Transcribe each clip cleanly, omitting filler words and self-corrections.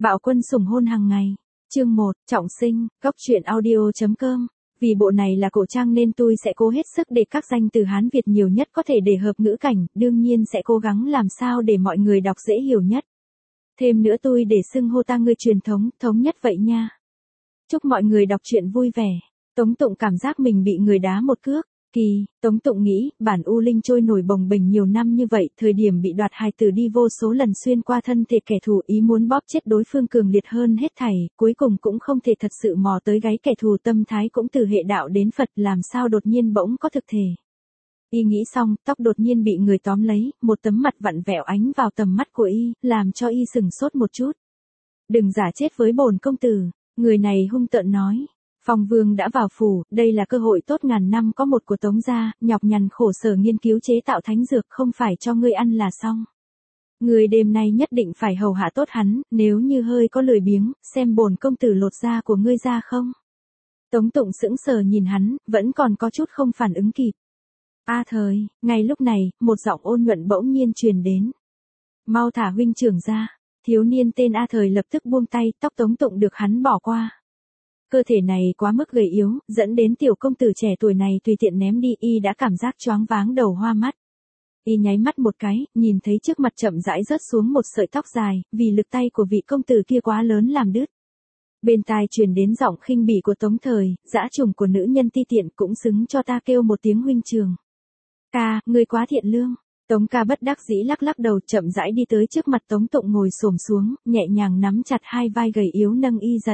Bạo quân sủng hôn hàng ngày. Chương 1, trọng sinh, góc truyện audio.com. Vì bộ này là cổ trang nên tôi sẽ cố hết sức để các danh từ Hán Việt nhiều nhất có thể để hợp ngữ cảnh, đương nhiên sẽ cố gắng làm sao để mọi người đọc dễ hiểu nhất. Thêm nữa tôi để xưng hô ta ngươi truyền thống, thống nhất vậy nha. Chúc mọi người đọc truyện vui vẻ. Tống Tụng cảm giác mình bị người đá một cước. Tống Tụng nghĩ, bản U Linh trôi nổi bồng bềnh nhiều năm như vậy, thời điểm bị đoạt hài tử đi vô số lần xuyên qua thân thể kẻ thù, ý muốn bóp chết đối phương cường liệt hơn hết thảy, cuối cùng cũng không thể thật sự mò tới gáy kẻ thù, tâm thái cũng từ hệ đạo đến Phật, làm sao đột nhiên bỗng có thực thể. Y nghĩ xong, tóc đột nhiên bị người tóm lấy, một tấm mặt vặn vẹo ánh vào tầm mắt của Y, làm cho Y sừng sốt một chút. Đừng giả chết với bổn công tử, người này hung tợn nói. Phong Vương đã vào phủ, đây là cơ hội tốt ngàn năm có một của Tống gia, nhọc nhằn khổ sở nghiên cứu chế tạo thánh dược không phải cho ngươi ăn là xong. Ngươi đêm nay nhất định phải hầu hạ tốt hắn, nếu như hơi có lười biếng, xem bổn công tử lột da của ngươi ra không. Tống Tụng sững sờ nhìn hắn, vẫn còn có chút không phản ứng kịp. A thời, ngay lúc này, một giọng ôn nhuận bỗng nhiên truyền đến. Mau thả huynh trưởng ra, thiếu niên tên A thời lập tức buông tay, tóc Tống Tụng được hắn bỏ qua. Cơ thể này quá mức gầy yếu, dẫn đến tiểu công tử trẻ tuổi này tùy tiện ném đi, Y đã cảm giác choáng váng đầu hoa mắt. Y nháy mắt một cái, nhìn thấy trước mặt chậm rãi rớt xuống một sợi tóc dài, vì lực tay của vị công tử kia quá lớn làm đứt. Bên tai truyền đến giọng khinh bỉ của Tống Thời, dã trùng của nữ nhân ti tiện cũng xứng cho ta kêu một tiếng huynh trường. Ca, ngươi quá thiện lương. Tống ca bất đắc dĩ lắc lắc đầu chậm rãi đi tới trước mặt Tống Tụng ngồi xổm xuống, nhẹ nhàng nắm chặt hai vai gầy yếu nâng Y dậy.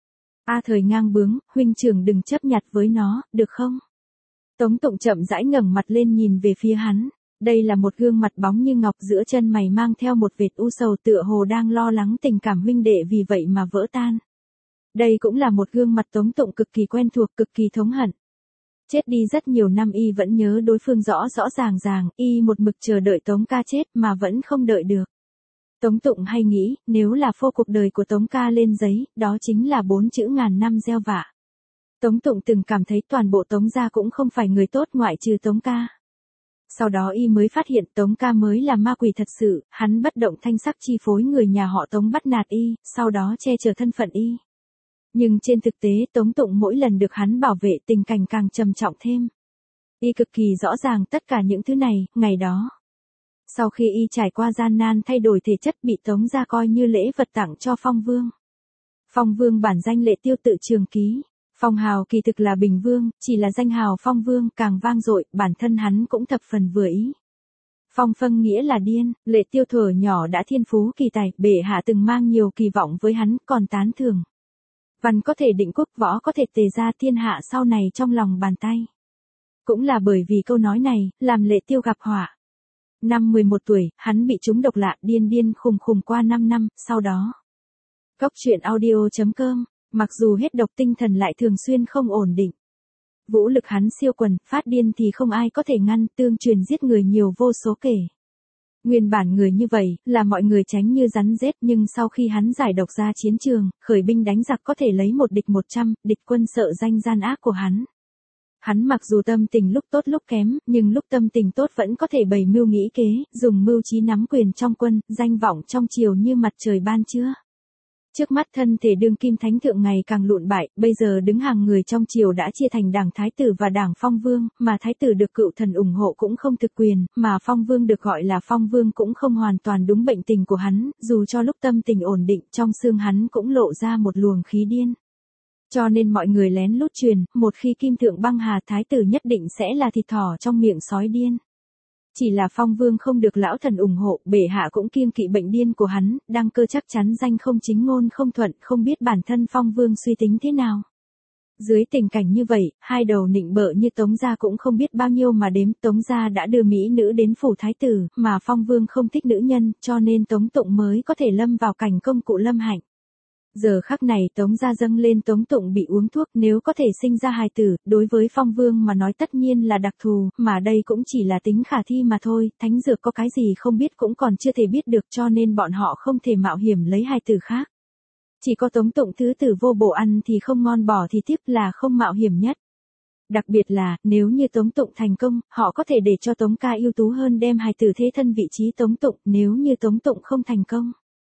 A thời ngang bướng, huynh trưởng đừng chấp nhặt với nó, được không? Tống Tụng chậm rãi ngẩng mặt lên nhìn về phía hắn. Đây là một gương mặt bóng như ngọc, giữa chân mày mang theo một vệt u sầu, tựa hồ đang lo lắng tình cảm huynh đệ vì vậy mà vỡ tan. Đây cũng là một gương mặt Tống Tụng cực kỳ quen thuộc, cực kỳ thống hận. Chết đi rất nhiều năm Y vẫn nhớ đối phương rõ rõ ràng, Y một mực chờ đợi Tống ca chết mà vẫn không đợi được. Tống Tụng hay nghĩ, nếu là phô cuộc đời của Tống ca lên giấy, đó chính là 4 chữ ngàn năm gieo vạ. Tống Tụng từng cảm thấy toàn bộ Tống gia cũng không phải người tốt ngoại trừ Tống ca. Sau đó Y mới phát hiện Tống ca mới là ma quỷ thật sự, hắn bất động thanh sắc chi phối người nhà họ Tống bắt nạt Y, sau đó che chở thân phận Y. Nhưng trên thực tế Tống Tụng mỗi lần được hắn bảo vệ tình cảnh càng trầm trọng thêm. Y cực kỳ rõ ràng tất cả những thứ này, ngày đó. Sau khi Y trải qua gian nan thay đổi thể chất bị Tống gia coi như lễ vật tặng cho Phong Vương. Phong Vương bản danh Lệ Tiêu tự Trường Ký. Phong hào kỳ thực là Bình Vương, chỉ là danh hào Phong Vương càng vang dội, bản thân hắn cũng thập phần vừa ý. Phong phân nghĩa là điên, Lệ Tiêu thuở nhỏ đã thiên phú kỳ tài, bệ hạ từng mang nhiều kỳ vọng với hắn, còn tán thưởng. Văn có thể định quốc, võ có thể tề ra, thiên hạ sau này trong lòng bàn tay. Cũng là bởi vì câu nói này, làm Lệ Tiêu gặp họa. Năm 11 tuổi, hắn bị trúng độc lạ, điên khùng qua 5 năm, sau đó. Góc truyện audio.com, mặc dù hết độc tinh thần lại thường xuyên không ổn định. Vũ lực hắn siêu quần, phát điên thì không ai có thể ngăn, tương truyền giết người nhiều vô số kể. Nguyên bản người như vậy, là mọi người tránh như rắn rết, nhưng sau khi hắn giải độc ra chiến trường, khởi binh đánh giặc có thể lấy một địch 100, địch quân sợ danh gian ác của hắn. Hắn mặc dù tâm tình lúc tốt lúc kém, nhưng lúc tâm tình tốt vẫn có thể bày mưu nghĩ kế, dùng mưu trí nắm quyền trong quân, danh vọng trong triều như mặt trời ban trưa. Trước mắt thân thể đương kim thánh thượng ngày càng lụn bại, bây giờ đứng hàng người trong triều đã chia thành đảng Thái tử và đảng Phong Vương, mà Thái tử được cựu thần ủng hộ cũng không thực quyền, mà Phong Vương được gọi là Phong Vương cũng không hoàn toàn đúng bệnh tình của hắn, dù cho lúc tâm tình ổn định, trong xương hắn cũng lộ ra một luồng khí điên. Cho nên mọi người lén lút truyền, một khi kim thượng băng hà, Thái tử nhất định sẽ là thịt thỏ trong miệng sói điên. Chỉ là Phong Vương không được lão thần ủng hộ, bệ hạ cũng kiêng kỵ bệnh điên của hắn, đăng cơ chắc chắn danh không chính ngôn không thuận, không biết bản thân Phong Vương suy tính thế nào. Dưới tình cảnh như vậy, hai đầu nịnh bợ như Tống gia cũng không biết bao nhiêu mà đếm, Tống gia đã đưa mỹ nữ đến phủ thái tử, mà Phong Vương không thích nữ nhân, cho nên Tống Tụng mới có thể lâm vào cảnh công cụ lâm hạnh. Giờ khắc này Tống gia dâng lên Tống Tụng bị uống thuốc, nếu có thể sinh ra hài tử, đối với Phong Vương mà nói tất nhiên là đặc thù, mà đây cũng chỉ là tính khả thi mà thôi, thánh dược có cái gì không biết cũng còn chưa thể biết được, cho nên bọn họ không thể mạo hiểm lấy hài tử khác. Chỉ có Tống Tụng thứ tử vô bổ, ăn thì không ngon bỏ thì tiếp là không mạo hiểm nhất. Đặc biệt là, nếu như Tống Tụng thành công, họ có thể để cho Tống ca ưu tú hơn đem hài tử thế thân vị trí Tống Tụng, nếu như Tống Tụng không thành công.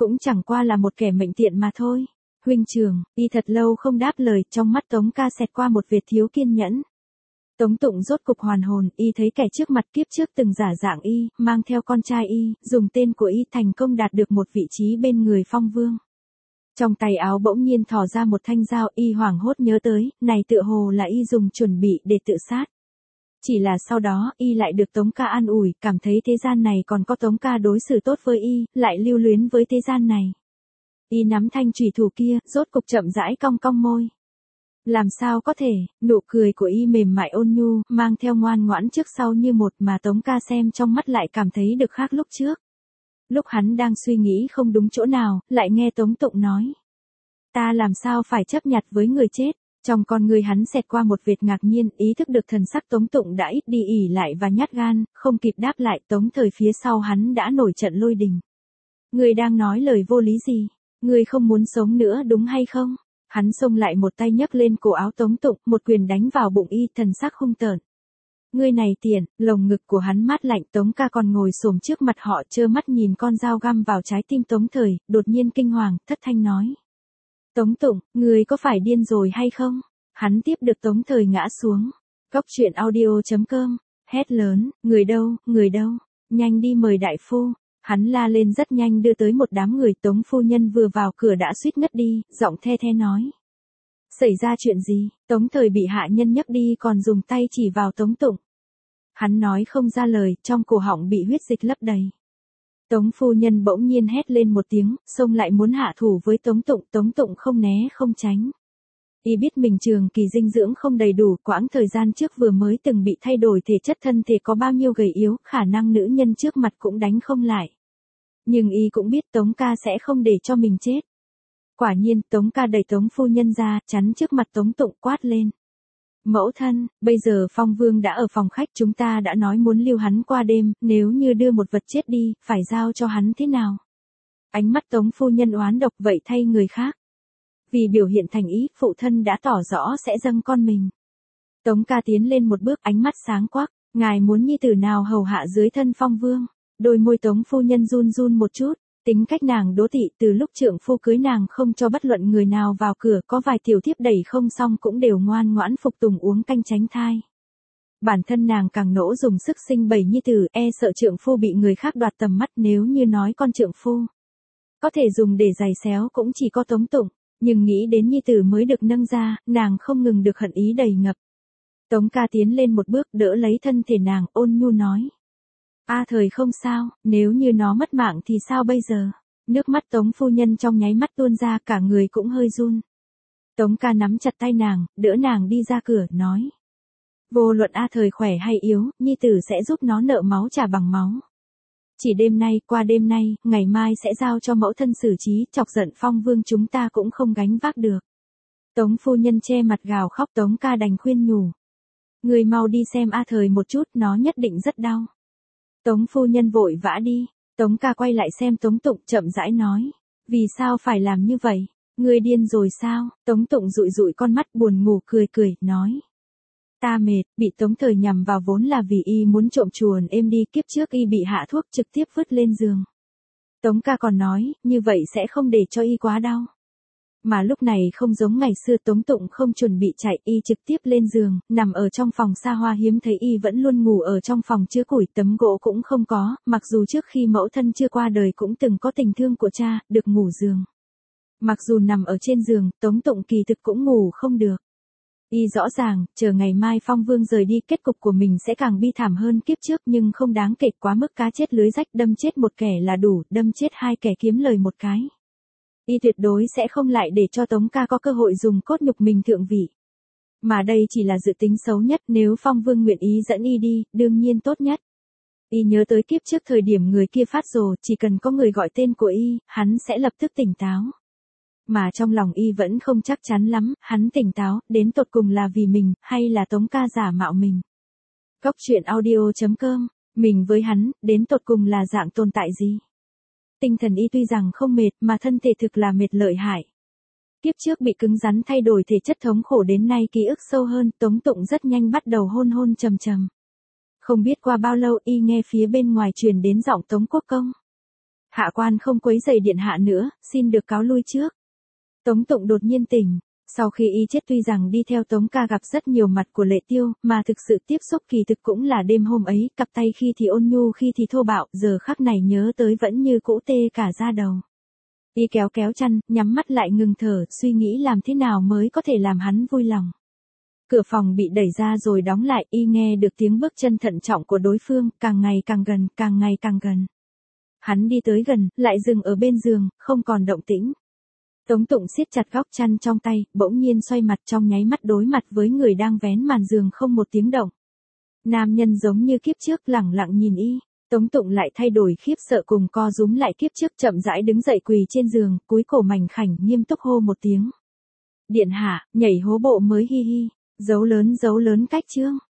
cũng chẳng qua là một kẻ mệnh tiện mà thôi. Huynh trưởng, y thật lâu không đáp lời, trong mắt Tống ca xẹt qua một vệt thiếu kiên nhẫn. Tống Tụng rốt cục hoàn hồn, y thấy kẻ trước mặt kiếp trước từng giả dạng y, mang theo con trai y, dùng tên của y thành công đạt được một vị trí bên người Phong Vương. Trong tay áo bỗng nhiên thò ra một thanh dao, y hoảng hốt nhớ tới, này tựa hồ là y dùng chuẩn bị để tự sát. Chỉ là sau đó, y lại được Tống ca an ủi, cảm thấy thế gian này còn có Tống ca đối xử tốt với y, lại lưu luyến với thế gian này. Y nắm thanh chùy thủ kia, rốt cục chậm rãi cong cong môi. Làm sao có thể, nụ cười của y mềm mại ôn nhu, mang theo ngoan ngoãn trước sau như một mà Tống ca xem trong mắt lại cảm thấy được khác lúc trước. Lúc hắn đang suy nghĩ không đúng chỗ nào, lại nghe Tống Tụng nói. Ta làm sao phải chấp nhặt với người chết, trong con người hắn xẹt qua một vệt ngạc nhiên, ý thức được thần sắc Tống Tụng đã ít đi ỉ lại và nhát gan, không kịp đáp lại Tống Thời phía sau hắn đã nổi trận lôi đình. Người đang nói lời vô lý gì, người không muốn sống nữa đúng hay không? Hắn xông lại một tay nhấc lên cổ áo Tống Tụng, một quyền đánh vào bụng y, thần sắc hung tợn. Ngươi này tiện, lồng ngực của hắn mát lạnh, Tống ca còn ngồi xổm trước mặt họ trơ mắt nhìn con dao găm vào trái tim Tống Thời, đột nhiên kinh hoàng, thất thanh nói. Tống Tụng, ngươi có phải điên rồi hay không? Hắn tiếp được Tống Thời ngã xuống. Góc truyện audio.com, hét lớn, người đâu, nhanh đi mời đại phu. Hắn la lên rất nhanh đưa tới một đám người, Tống phu nhân vừa vào cửa đã suýt ngất đi, giọng the the nói. Xảy ra chuyện gì? Tống Thời bị hạ nhân nhấc đi còn dùng tay chỉ vào Tống Tụng. Hắn nói không ra lời, trong cổ họng bị huyết dịch lấp đầy. Tống phu nhân bỗng nhiên hét lên một tiếng, xông lại muốn hạ thủ với Tống Tụng không né không tránh. Y biết mình trường kỳ dinh dưỡng không đầy đủ, quãng thời gian trước vừa mới từng bị thay đổi thể chất thân thể có bao nhiêu gầy yếu, khả năng nữ nhân trước mặt cũng đánh không lại. Nhưng y cũng biết Tống ca sẽ không để cho mình chết. Quả nhiên, Tống ca đẩy Tống phu nhân ra, chắn trước mặt Tống Tụng quát lên. Mẫu thân, bây giờ Phong Vương đã ở phòng khách, chúng ta đã nói muốn lưu hắn qua đêm, nếu như đưa một vật chết đi, phải giao cho hắn thế nào? Ánh mắt Tống phu nhân oán độc, vậy thay người khác. Vì biểu hiện thành ý, phụ thân đã tỏ rõ sẽ dâng con mình. Tống ca tiến lên một bước, ánh mắt sáng quắc, ngài muốn nhi tử nào hầu hạ dưới thân Phong Vương? Đôi môi Tống phu nhân run run một chút, tính cách nàng đố tị, từ lúc trượng phu cưới nàng không cho bất luận người nào vào cửa, có vài tiểu thiếp đẩy không xong cũng đều ngoan ngoãn phục tùng uống canh tránh thai. Bản thân nàng càng nỗ dùng sức sinh 7 nhi tử, e sợ trượng phu bị người khác đoạt tầm mắt, nếu như nói con trượng phu có thể dùng để giày xéo cũng chỉ có Tống Tụng, nhưng nghĩ đến nhi tử mới được nâng ra, nàng không ngừng được hận ý đầy ngập. Tống ca tiến lên một bước đỡ lấy thân thể nàng, ôn nhu nói. Thời không sao, nếu như nó mất mạng thì sao bây giờ? Nước mắt Tống phu nhân trong nháy mắt tuôn ra, cả người cũng hơi run. Tống ca nắm chặt tay nàng, đỡ nàng đi ra cửa, nói. Vô luận Thời khỏe hay yếu, nhi tử sẽ giúp nó nợ máu trả bằng máu. Chỉ đêm nay, qua đêm nay, ngày mai sẽ giao cho mẫu thân xử trí, chọc giận Phong Vương chúng ta cũng không gánh vác được. Tống phu nhân che mặt gào khóc, Tống ca đành khuyên nhủ. Người mau đi xem Thời một chút, nó nhất định rất đau. Tống phu nhân vội vã đi, Tống ca quay lại xem Tống Tụng, chậm rãi nói. Vì sao phải làm như vậy? Ngươi điên rồi sao? Tống Tụng dụi dụi con mắt buồn ngủ cười, nói. Ta mệt, bị Tống Thời nhằm vào vốn là vì y muốn trộm chuồn êm đi, kiếp trước y bị hạ thuốc trực tiếp vứt lên giường. Tống ca còn nói, như vậy sẽ không để cho y quá đau. Mà lúc này không giống ngày xưa, Tống Tụng không chuẩn bị chạy, y trực tiếp lên giường, nằm ở trong phòng xa hoa, hiếm thấy y vẫn luôn ngủ ở trong phòng chứa củi, tấm gỗ cũng không có, mặc dù trước khi mẫu thân chưa qua đời cũng từng có tình thương của cha, được ngủ giường. Mặc dù nằm ở trên giường, Tống Tụng kỳ thực cũng ngủ không được. Y rõ ràng, chờ ngày mai Phong Vương rời đi, kết cục của mình sẽ càng bi thảm hơn kiếp trước, nhưng không đáng kể, quá mức cá chết lưới rách, đâm chết một kẻ là đủ, đâm chết hai kẻ kiếm lời một cái. Y tuyệt đối sẽ không lại để cho Tống ca có cơ hội dùng cốt nhục mình thượng vị. Mà đây chỉ là dự tính xấu nhất, nếu Phong Vương nguyện ý dẫn y đi, đương nhiên tốt nhất. Y nhớ tới kiếp trước thời điểm người kia phát rồ, chỉ cần có người gọi tên của y, hắn sẽ lập tức tỉnh táo. Mà trong lòng y vẫn không chắc chắn lắm, hắn tỉnh táo, đến tột cùng là vì mình, hay là Tống ca giả mạo mình. Góc truyện audio.com, mình với hắn, đến tột cùng là dạng tồn tại gì? Tinh thần y tuy rằng không mệt, mà thân thể thực là mệt lợi hại. Kiếp trước bị cứng rắn thay đổi thể chất, thống khổ đến nay ký ức sâu hơn, Tống Tụng rất nhanh bắt đầu hôn trầm trầm. Không biết qua bao lâu y nghe phía bên ngoài truyền đến giọng Tống Quốc Công. Hạ quan không quấy rầy điện hạ nữa, xin được cáo lui trước. Tống Tụng đột nhiên tỉnh. Sau khi y chết tuy rằng đi theo Tống ca gặp rất nhiều mặt của Lệ Tiêu, mà thực sự tiếp xúc kỳ thực cũng là đêm hôm ấy, cặp tay khi thì ôn nhu khi thì thô bạo, giờ khắc này nhớ tới vẫn như cũ tê cả da đầu. Y kéo kéo chăn, nhắm mắt lại ngừng thở, suy nghĩ làm thế nào mới có thể làm hắn vui lòng. Cửa phòng bị đẩy ra rồi đóng lại, y nghe được tiếng bước chân thận trọng của đối phương, càng ngày càng gần, càng ngày càng gần. Hắn đi tới gần, lại dừng ở bên giường, không còn động tĩnh. Tống Tụng siết chặt góc chăn trong tay, bỗng nhiên xoay mặt trong nháy mắt đối mặt với người đang vén màn giường không một tiếng động. Nam nhân giống như kiếp trước lẳng lặng nhìn y, Tống Tụng lại thay đổi khiếp sợ cùng co rúm lại kiếp trước chậm rãi đứng dậy quỳ trên giường, cúi cổ mảnh khảnh nghiêm túc hô một tiếng. Điện hạ, nhảy hố bộ mới hi hi, dấu lớn cách chương.